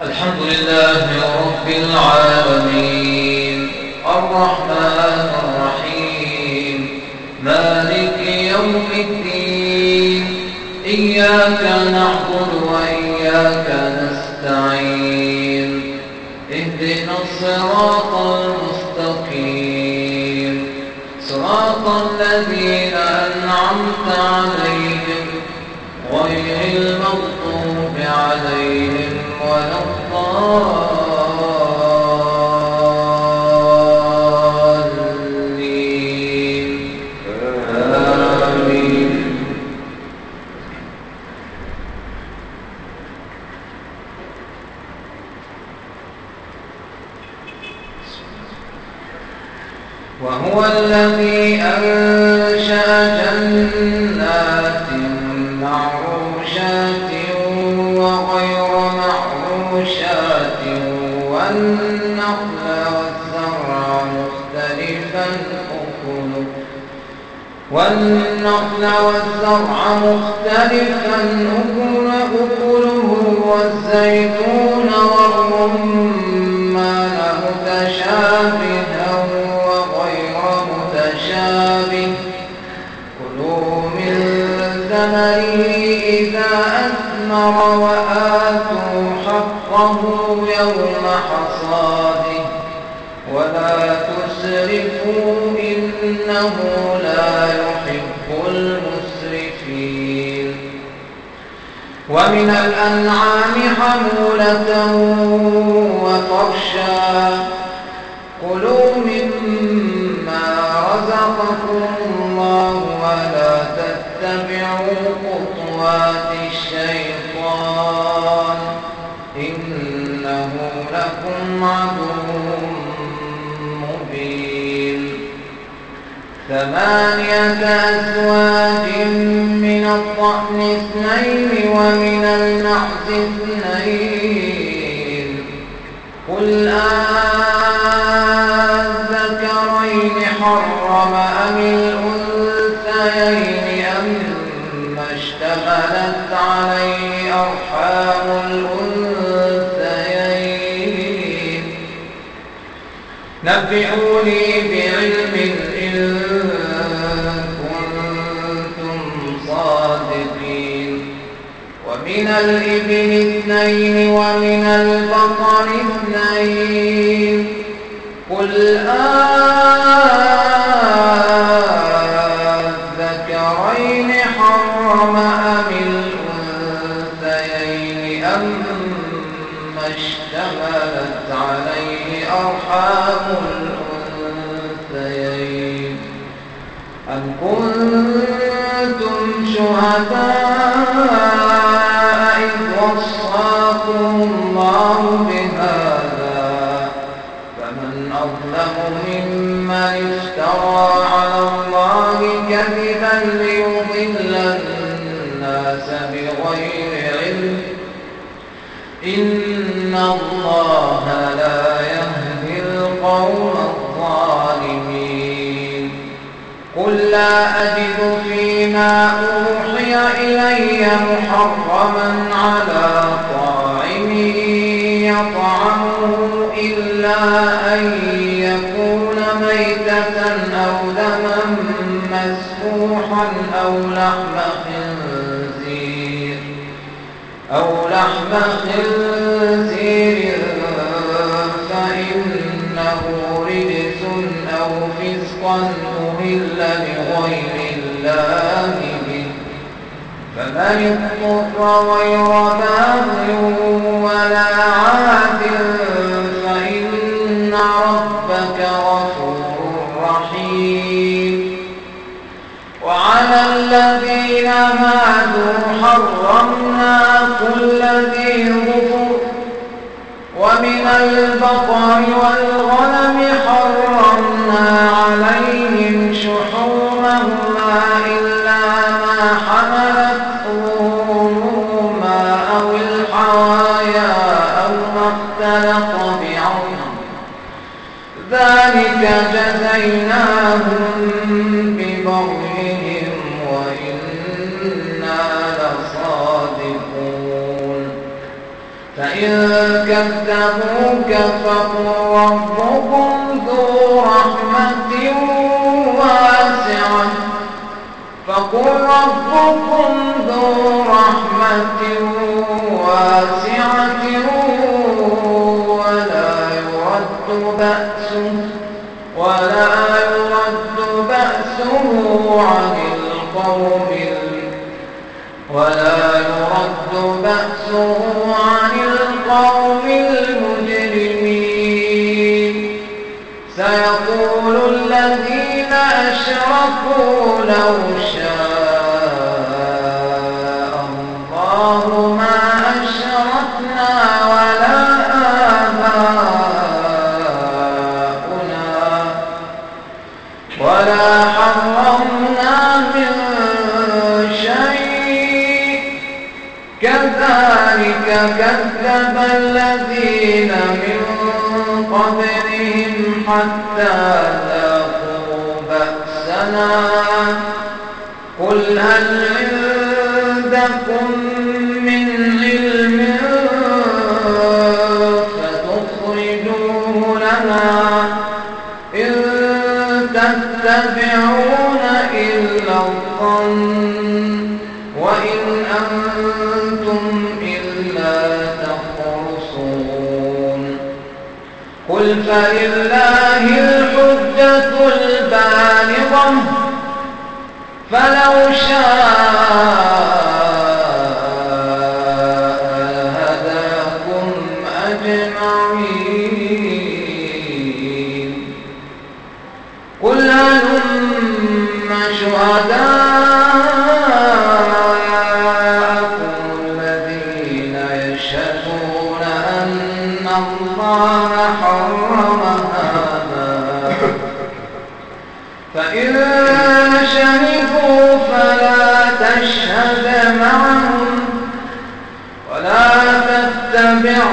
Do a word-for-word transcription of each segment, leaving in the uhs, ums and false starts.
الحمد لله رب العالمين الرحمن الرحيم مالك يوم الدين إياك نعبد وإياك نستعين اهدنا الصراط المستقيم صراط الذين أنعمت عليهم غير المغضوب عليهم ولا الضالين آمين. وهو الذي أنشأ جنات معروشات وغير معروشات والنخل والزرع مختلفا أكله والنخل والزرع مختلفا أكله والزيتون والرمان متشابها وغير متشابه كلوا من ثمره إذا أثمر وآتوا حقه يوم حصاده ولا تسرفوا إنه لا يحب المسرفين. ومن الأنعام حمولة وفرشا كلوا مما رزقكم الله ولا تتبعوا خطوات الشيطان إنه لكم عدو مبين. ثمانية أزواج من الضأن اثنين ومن المعز اثنين قل أذكرين حرم أم الأنثيين أما اشتملت عليه أرحام الأنثيين نبئوني بعلم إن كنتم صادقين. ومن الإبل اثنين ومن البقر اثنين قل أذكرين حرم أم الأنثيين أما اشتملت عليه أرحام الأنثيين أم كنتم شهداء إذ وصاكم الله بهذا فمن أظلم ممن افترى على الله كذبا ليضل الناس بغير علم إن الله لا يهدي القوم الظالمين. قل لا أجد فيما أوحي إلي محرما على طاعم يطعمه إلا أن يكون ميتة أو دما مسفوحا أو لحم خنزير أو لحم خنزير فإنه رجس أو فسقا أهل لغير الله به فمن اضطر غير باغ ولا عاد فإن ربك غفور رحيم. وعلى الذين هادوا حرمنا كل ذي ظفر ومن البقر والغنم حرمنا عليهم شحومهما إلا ما حملت ظهورهما أو الحوايا أو ما اختلط بعظم ذلك جزيناهم ببغيهم وإنا لصادقون. فإن كذبوك فقل ربكم ذو رحمة واسعة فقل ربكم ذو رحمة واسعة ولا يرد بأسه ولا يرد بأسه عن القوم ولا يرد بأسه عن القوم المجرمين. سيقول الذين أشركوا لو شاء الله ما أشركنا ولا آباؤنا ولا حرمنا من شيء كذلك كذب الذين من قبلهم حتى ذاقوا بأسنا قل هل عندكم من علم فتخرجوه لنا إن تتبعون إلا الظن وإن أنتم إلا تخرصون قل فلله الحجة البالغة فلو شاء لهداكم أجمعين. قل هلم شهداءكم الذين يشهدون أن الله حرم هذا فإن شهدوا فلا تشهد معهم ولا تتبع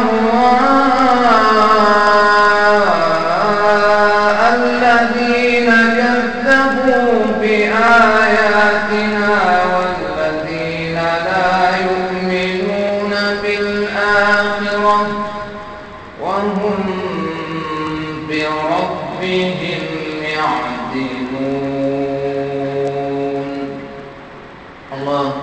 أهواء الذين كذبوا بآياتنا والذين لا يؤمنون بالآخرة وهم بربهم يعدلون. الله